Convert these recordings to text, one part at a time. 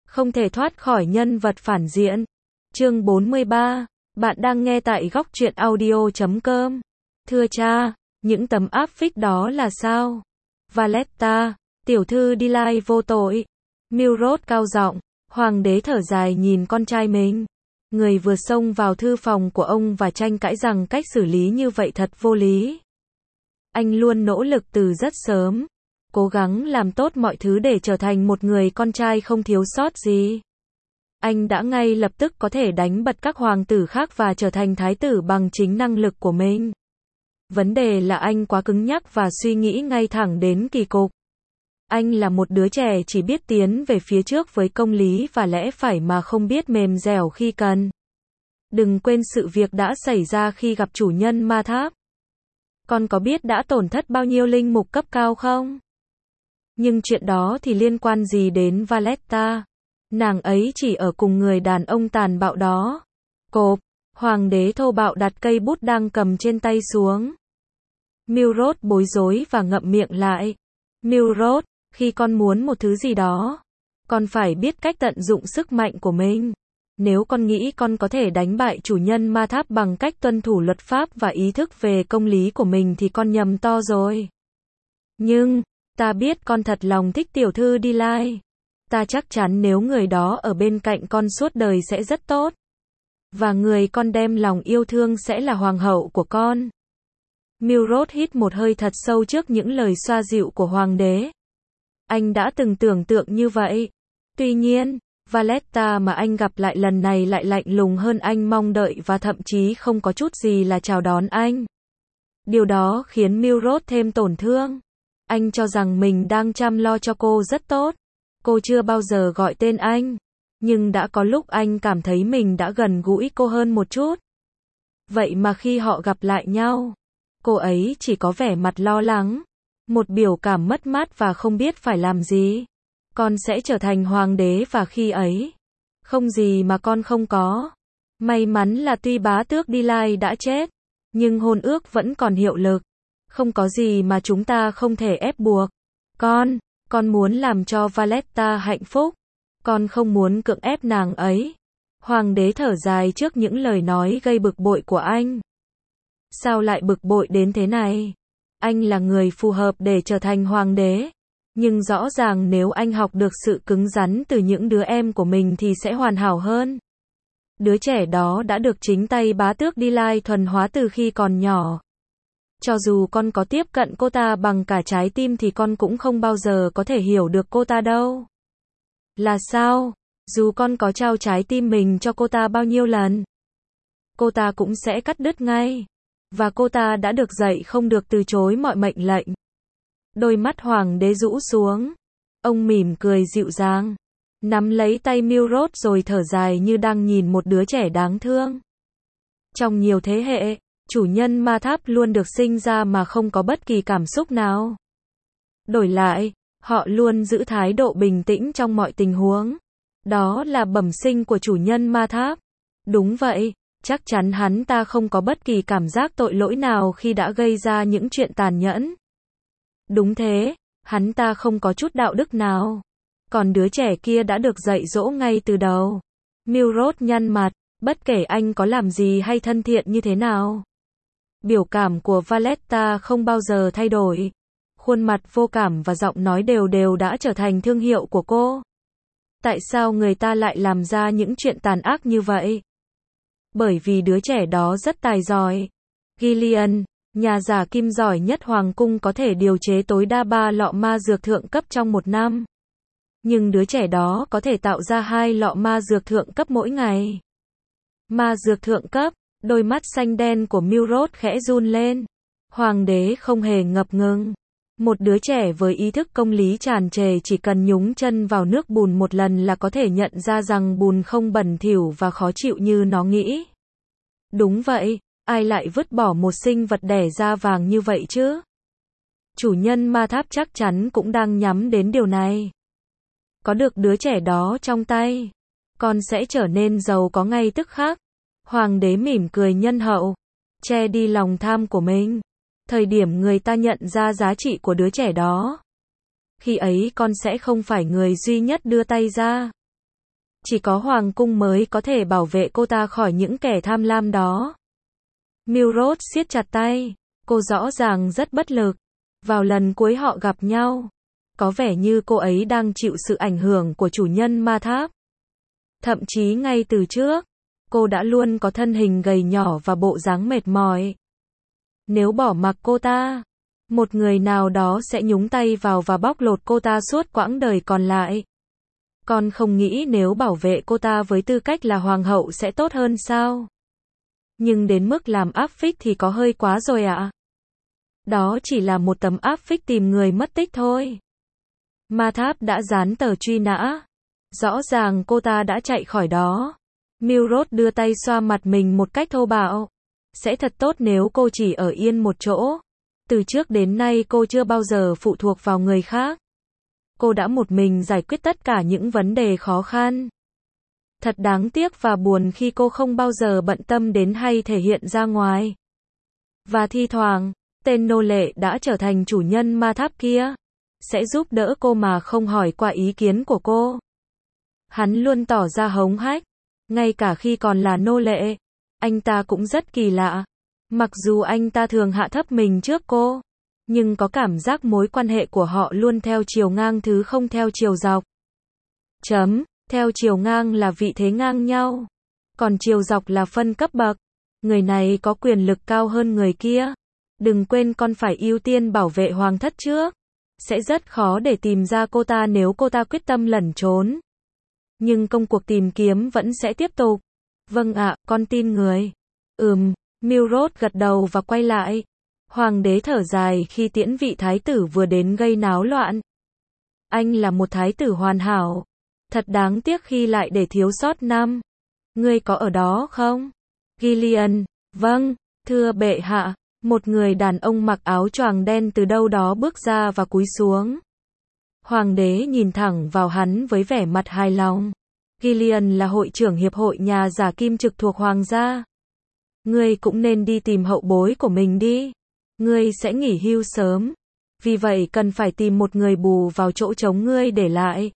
Không thể thoát khỏi nhân vật phản diện. Chương 43. Bạn đang nghe tại góc truyện audio.com. Thưa cha, những tấm áp phích đó là sao? Valletta, tiểu thư Delay vô tội. Milrod cao giọng. Hoàng đế thở dài nhìn con trai mình. Người vừa xông vào thư phòng của ông và tranh cãi rằng cách xử lý như vậy thật vô lý. Anh luôn nỗ lực từ rất sớm, cố gắng làm tốt mọi thứ để trở thành một người con trai không thiếu sót gì. Anh đã ngay lập tức có thể đánh bật các hoàng tử khác và trở thành thái tử bằng chính năng lực của mình. Vấn đề là anh quá cứng nhắc và suy nghĩ ngay thẳng đến kỳ cục. Anh là một đứa trẻ chỉ biết tiến về phía trước với công lý và lẽ phải mà không biết mềm dẻo khi cần. Đừng quên sự việc đã xảy ra khi gặp chủ nhân ma tháp. Con có biết đã tổn thất bao nhiêu linh mục cấp cao không? Nhưng chuyện đó thì liên quan gì đến Valletta? Nàng ấy chỉ ở cùng người đàn ông tàn bạo đó. Cộp, hoàng đế thô bạo đặt cây bút đang cầm trên tay xuống. Milrod bối rối và ngậm miệng lại. Milrod, khi con muốn một thứ gì đó, con phải biết cách tận dụng sức mạnh của mình. Nếu con nghĩ con có thể đánh bại chủ nhân ma tháp bằng cách tuân thủ luật pháp và ý thức về công lý của mình thì con nhầm to rồi. Nhưng, ta biết con thật lòng thích tiểu thư Delay. Ta chắc chắn nếu người đó ở bên cạnh con suốt đời sẽ rất tốt. Và người con đem lòng yêu thương sẽ là hoàng hậu của con. Milrod hít một hơi thật sâu trước những lời xoa dịu của hoàng đế. Anh đã từng tưởng tượng như vậy. Tuy nhiên, Valletta mà anh gặp lại lần này lại lạnh lùng hơn anh mong đợi và thậm chí không có chút gì là chào đón anh. Điều đó khiến Milrod thêm tổn thương. Anh cho rằng mình đang chăm lo cho cô rất tốt. Cô chưa bao giờ gọi tên anh. Nhưng đã có lúc anh cảm thấy mình đã gần gũi cô hơn một chút. Vậy mà khi họ gặp lại nhau, cô ấy chỉ có vẻ mặt lo lắng. Một biểu cảm mất mát và không biết phải làm gì. Con sẽ trở thành hoàng đế và khi ấy, không gì mà con không có. May mắn là tuy bá tước Delay đã chết, nhưng hôn ước vẫn còn hiệu lực. Không có gì mà chúng ta không thể ép buộc. Con muốn làm cho Valletta hạnh phúc. Con không muốn cưỡng ép nàng ấy. Hoàng đế thở dài trước những lời nói gây bực bội của anh. Sao lại bực bội đến thế này? Anh là người phù hợp để trở thành hoàng đế. Nhưng rõ ràng nếu anh học được sự cứng rắn từ những đứa em của mình thì sẽ hoàn hảo hơn. Đứa trẻ đó đã được chính tay bá tước Delay thuần hóa từ khi còn nhỏ. Cho dù con có tiếp cận cô ta bằng cả trái tim thì con cũng không bao giờ có thể hiểu được cô ta đâu. Là sao? Dù con có trao trái tim mình cho cô ta bao nhiêu lần, cô ta cũng sẽ cắt đứt ngay. Và cô ta đã được dạy không được từ chối mọi mệnh lệnh. Đôi mắt hoàng đế rũ xuống. Ông mỉm cười dịu dàng, nắm lấy tay Milrod rồi thở dài như đang nhìn một đứa trẻ đáng thương. Trong nhiều thế hệ, chủ nhân ma tháp luôn được sinh ra mà không có bất kỳ cảm xúc nào. Đổi lại, họ luôn giữ thái độ bình tĩnh trong mọi tình huống. Đó là bẩm sinh của chủ nhân ma tháp. Đúng vậy, chắc chắn hắn ta không có bất kỳ cảm giác tội lỗi nào khi đã gây ra những chuyện tàn nhẫn. Đúng thế, hắn ta không có chút đạo đức nào. Còn đứa trẻ kia đã được dạy dỗ ngay từ đầu. Milrod nhăn mặt, bất kể anh có làm gì hay thân thiện như thế nào. Biểu cảm của Valletta không bao giờ thay đổi. Khuôn mặt vô cảm và giọng nói đều đều đã trở thành thương hiệu của cô. Tại sao người ta lại làm ra những chuyện tàn ác như vậy? Bởi vì đứa trẻ đó rất tài giỏi. Gillian, nhà giả kim giỏi nhất hoàng cung có thể điều chế tối đa 3 lọ ma dược thượng cấp trong một năm. Nhưng đứa trẻ đó có thể tạo ra 2 lọ ma dược thượng cấp mỗi ngày. Ma dược thượng cấp, đôi mắt xanh đen của Milrod khẽ run lên. Hoàng đế không hề ngập ngừng. Một đứa trẻ với ý thức công lý tràn trề chỉ cần nhúng chân vào nước bùn một lần là có thể nhận ra rằng bùn không bẩn thỉu và khó chịu như nó nghĩ. Đúng vậy, ai lại vứt bỏ một sinh vật đẻ da vàng như vậy chứ? Chủ nhân ma tháp chắc chắn cũng đang nhắm đến điều này. Có được đứa trẻ đó trong tay, con sẽ trở nên giàu có ngay tức khắc. Hoàng đế mỉm cười nhân hậu, che đi lòng tham của mình. Thời điểm người ta nhận ra giá trị của đứa trẻ đó, khi ấy con sẽ không phải người duy nhất đưa tay ra. Chỉ có hoàng cung mới có thể bảo vệ cô ta khỏi những kẻ tham lam đó. Milrose siết chặt tay. Cô rõ ràng rất bất lực. Vào lần cuối họ gặp nhau, có vẻ như cô ấy đang chịu sự ảnh hưởng của chủ nhân ma tháp. Thậm chí ngay từ trước, cô đã luôn có thân hình gầy nhỏ và bộ dáng mệt mỏi. Nếu bỏ mặc cô ta, một người nào đó sẽ nhúng tay vào và bóc lột cô ta suốt quãng đời còn lại. Con không nghĩ nếu bảo vệ cô ta với tư cách là hoàng hậu sẽ tốt hơn sao? Nhưng đến mức làm áp phích thì có hơi quá rồi ạ. Đó chỉ là một tấm áp phích tìm người mất tích thôi. Ma tháp đã dán tờ truy nã. Rõ ràng cô ta đã chạy khỏi đó. Milrose đưa tay xoa mặt mình một cách thô bạo. Sẽ thật tốt nếu cô chỉ ở yên một chỗ. Từ trước đến nay cô chưa bao giờ phụ thuộc vào người khác. Cô đã một mình giải quyết tất cả những vấn đề khó khăn. Thật đáng tiếc và buồn khi cô không bao giờ bận tâm đến hay thể hiện ra ngoài. Và thi thoảng, tên nô lệ đã trở thành chủ nhân ma tháp kia. Sẽ giúp đỡ cô mà không hỏi qua ý kiến của cô. Hắn luôn tỏ ra hống hách. Ngay cả khi còn là nô lệ, anh ta cũng rất kỳ lạ. Mặc dù anh ta thường hạ thấp mình trước cô, nhưng có cảm giác mối quan hệ của họ luôn theo chiều ngang thứ không theo chiều dọc. Theo chiều ngang là vị thế ngang nhau, còn chiều dọc là phân cấp bậc. Người này có quyền lực cao hơn người kia. Đừng quên con phải ưu tiên bảo vệ hoàng thất trước. Sẽ rất khó để tìm ra cô ta nếu cô ta quyết tâm lẩn trốn. Nhưng công cuộc tìm kiếm vẫn sẽ tiếp tục. Vâng ạ, con tin người. Milrose gật đầu và quay lại. Hoàng đế thở dài khi tiễn vị thái tử vừa đến gây náo loạn. Anh là một thái tử hoàn hảo. Thật đáng tiếc khi lại để thiếu sót năm. Ngươi có ở đó không? Gillian, vâng, thưa bệ hạ. Một người đàn ông mặc áo choàng đen từ đâu đó bước ra và cúi xuống. Hoàng đế nhìn thẳng vào hắn với vẻ mặt hài lòng. Gillian là hội trưởng hiệp hội nhà giả kim trực thuộc hoàng gia. Ngươi cũng nên đi tìm hậu bối của mình đi. Ngươi sẽ nghỉ hưu sớm. Vì vậy cần phải tìm một người bù vào chỗ trống ngươi để lại.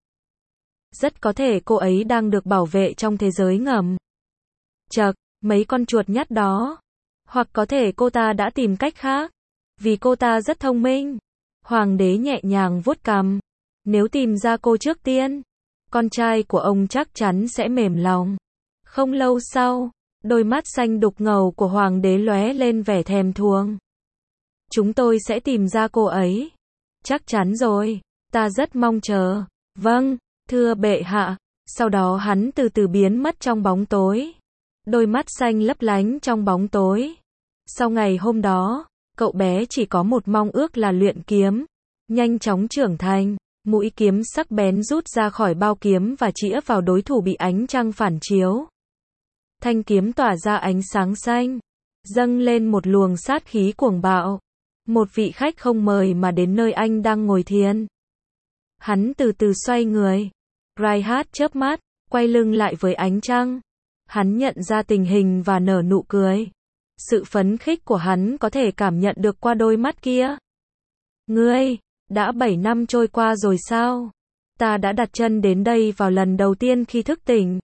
Rất có thể cô ấy đang được bảo vệ trong thế giới ngầm. Chậc, mấy con chuột nhắt đó. Hoặc có thể cô ta đã tìm cách khác. Vì cô ta rất thông minh. Hoàng đế nhẹ nhàng vuốt cằm. Nếu tìm ra cô trước tiên, con trai của ông chắc chắn sẽ mềm lòng. Không lâu sau, đôi mắt xanh đục ngầu của hoàng đế lóe lên vẻ thèm thuồng. Chúng tôi sẽ tìm ra cô ấy. Chắc chắn rồi, ta rất mong chờ. Vâng, thưa bệ hạ. Sau đó hắn từ từ biến mất trong bóng tối. Đôi mắt xanh lấp lánh trong bóng tối. Sau ngày hôm đó, cậu bé chỉ có một mong ước là luyện kiếm. Nhanh chóng trưởng thành. Mũi kiếm sắc bén rút ra khỏi bao kiếm và chĩa vào đối thủ bị ánh trăng phản chiếu. Thanh kiếm tỏa ra ánh sáng xanh, dâng lên một luồng sát khí cuồng bạo. Một vị khách không mời mà đến nơi anh đang ngồi thiền. Hắn từ từ xoay người. Reinhardt chớp mắt, quay lưng lại với ánh trăng. Hắn nhận ra tình hình và nở nụ cười. Sự phấn khích của hắn có thể cảm nhận được qua đôi mắt kia. Ngươi, đã 7 năm trôi qua rồi sao? Ta đã đặt chân đến đây vào lần đầu tiên khi thức tỉnh.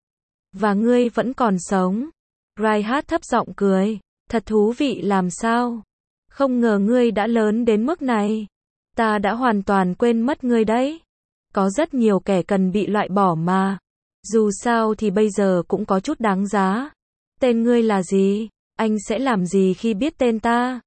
Và ngươi vẫn còn sống. Reinhardt thấp giọng cười. Thật thú vị làm sao? Không ngờ ngươi đã lớn đến mức này. Ta đã hoàn toàn quên mất ngươi đấy. Có rất nhiều kẻ cần bị loại bỏ mà. Dù sao thì bây giờ cũng có chút đáng giá. Tên ngươi là gì? Anh sẽ làm gì khi biết tên ta?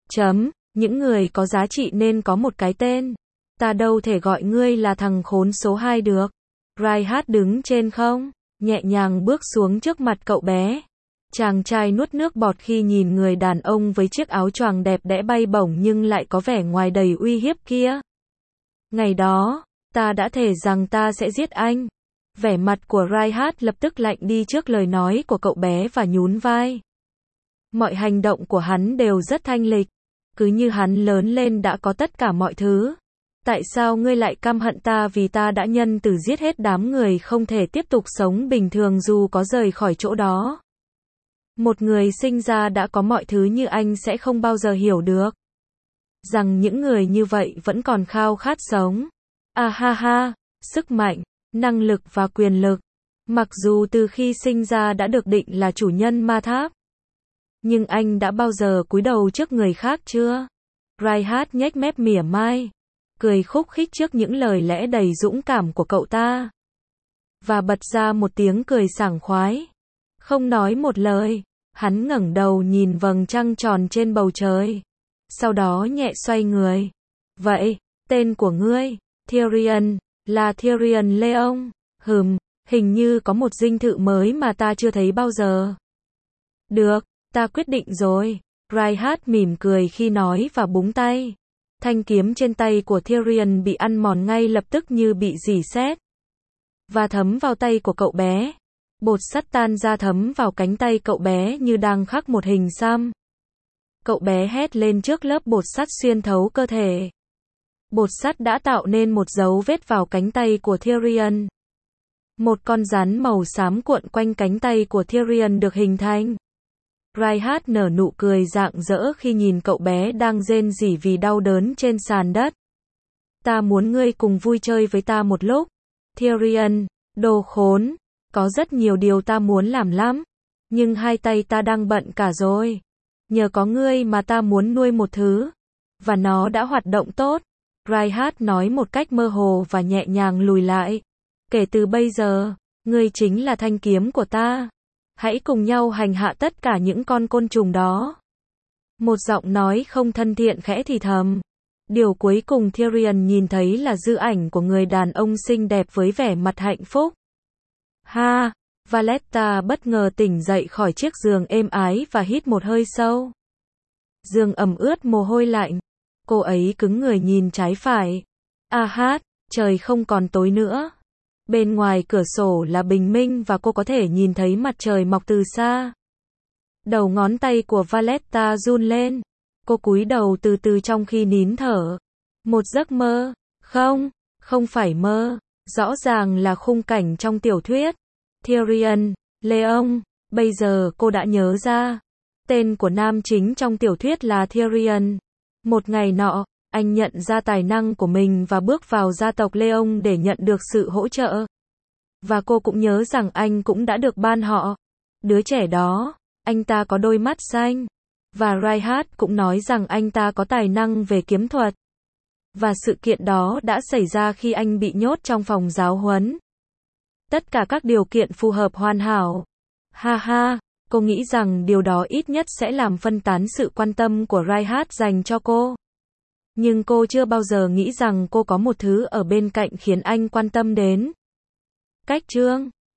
Những người có giá trị nên có một cái tên. Ta đâu thể gọi ngươi là thằng khốn số 2 được. Reinhardt đứng trên không, nhẹ nhàng bước xuống trước mặt cậu bé. Chàng trai nuốt nước bọt khi nhìn người đàn ông với chiếc áo choàng đẹp đẽ bay bổng nhưng lại có vẻ ngoài đầy uy hiếp kia. Ngày đó, ta đã thề rằng ta sẽ giết anh. Vẻ mặt của Reinhardt lập tức lạnh đi trước lời nói của cậu bé và nhún vai. Mọi hành động của hắn đều rất thanh lịch. Cứ như hắn lớn lên đã có tất cả mọi thứ. Tại sao ngươi lại căm hận ta vì ta đã nhân từ giết hết đám người không thể tiếp tục sống bình thường dù có rời khỏi chỗ đó? Một người sinh ra đã có mọi thứ như anh sẽ không bao giờ hiểu được. Rằng những người như vậy vẫn còn khao khát sống. À ha ha, sức mạnh, năng lực và quyền lực. Mặc dù từ khi sinh ra đã được định là chủ nhân ma tháp, nhưng anh đã bao giờ cúi đầu trước người khác chưa? Reinhardt nhếch mép mỉa mai, cười khúc khích trước những lời lẽ đầy dũng cảm của cậu ta. Và bật ra một tiếng cười sảng khoái. Không nói một lời, hắn ngẩng đầu nhìn vầng trăng tròn trên bầu trời. Sau đó nhẹ xoay người. Vậy, tên của ngươi, Tyrion, là Tyrion Leon. Hình như có một dinh thự mới mà ta chưa thấy bao giờ. Được, ta quyết định rồi. Reinhardt mỉm cười khi nói và búng tay. Thanh kiếm trên tay của Tyrion bị ăn mòn ngay lập tức như bị rỉ sét. Và thấm vào tay của cậu bé. Bột sắt tan ra thấm vào cánh tay cậu bé như đang khắc một hình xăm. Cậu bé hét lên trước lớp bột sắt xuyên thấu cơ thể. Bột sắt đã tạo nên một dấu vết vào cánh tay của Tyrion. Một con rắn màu xám cuộn quanh cánh tay của Tyrion được hình thành. Reinhardt nở nụ cười rạng rỡ khi nhìn cậu bé đang rên rỉ vì đau đớn trên sàn đất. Ta muốn ngươi cùng vui chơi với ta một lúc. Tyrion, đồ khốn, có rất nhiều điều ta muốn làm lắm, nhưng hai tay ta đang bận cả rồi. Nhờ có ngươi mà ta muốn nuôi một thứ, và nó đã hoạt động tốt. Reinhardt nói một cách mơ hồ và nhẹ nhàng lùi lại. Kể từ bây giờ, ngươi chính là thanh kiếm của ta. Hãy cùng nhau hành hạ tất cả những con côn trùng đó. Một giọng nói không thân thiện khẽ thì thầm. Điều cuối cùng Tyrion nhìn thấy là dư ảnh của người đàn ông xinh đẹp với vẻ mặt hạnh phúc. Ha! Valetta bất ngờ tỉnh dậy khỏi chiếc giường êm ái và hít một hơi sâu. Giường ẩm ướt mồ hôi lạnh. Cô ấy cứng người nhìn trái phải. Trời không còn tối nữa. Bên ngoài cửa sổ là bình minh và cô có thể nhìn thấy mặt trời mọc từ xa. Đầu ngón tay của Valetta run lên. Cô cúi đầu từ từ trong khi nín thở. Một giấc mơ. Không phải mơ. Rõ ràng là khung cảnh trong tiểu thuyết. Tyrion, Leon. Bây giờ cô đã nhớ ra. Tên của nam chính trong tiểu thuyết là Tyrion. Một ngày nọ, anh nhận ra tài năng của mình và bước vào gia tộc Leon để nhận được sự hỗ trợ. Và cô cũng nhớ rằng anh cũng đã được ban họ. Đứa trẻ đó, anh ta có đôi mắt xanh. Và Reinhardt cũng nói rằng anh ta có tài năng về kiếm thuật. Và sự kiện đó đã xảy ra khi anh bị nhốt trong phòng giáo huấn. Tất cả các điều kiện phù hợp hoàn hảo. Cô nghĩ rằng điều đó ít nhất sẽ làm phân tán sự quan tâm của Reinhardt dành cho cô. Nhưng cô chưa bao giờ nghĩ rằng cô có một thứ ở bên cạnh khiến anh quan tâm đến. Cách chương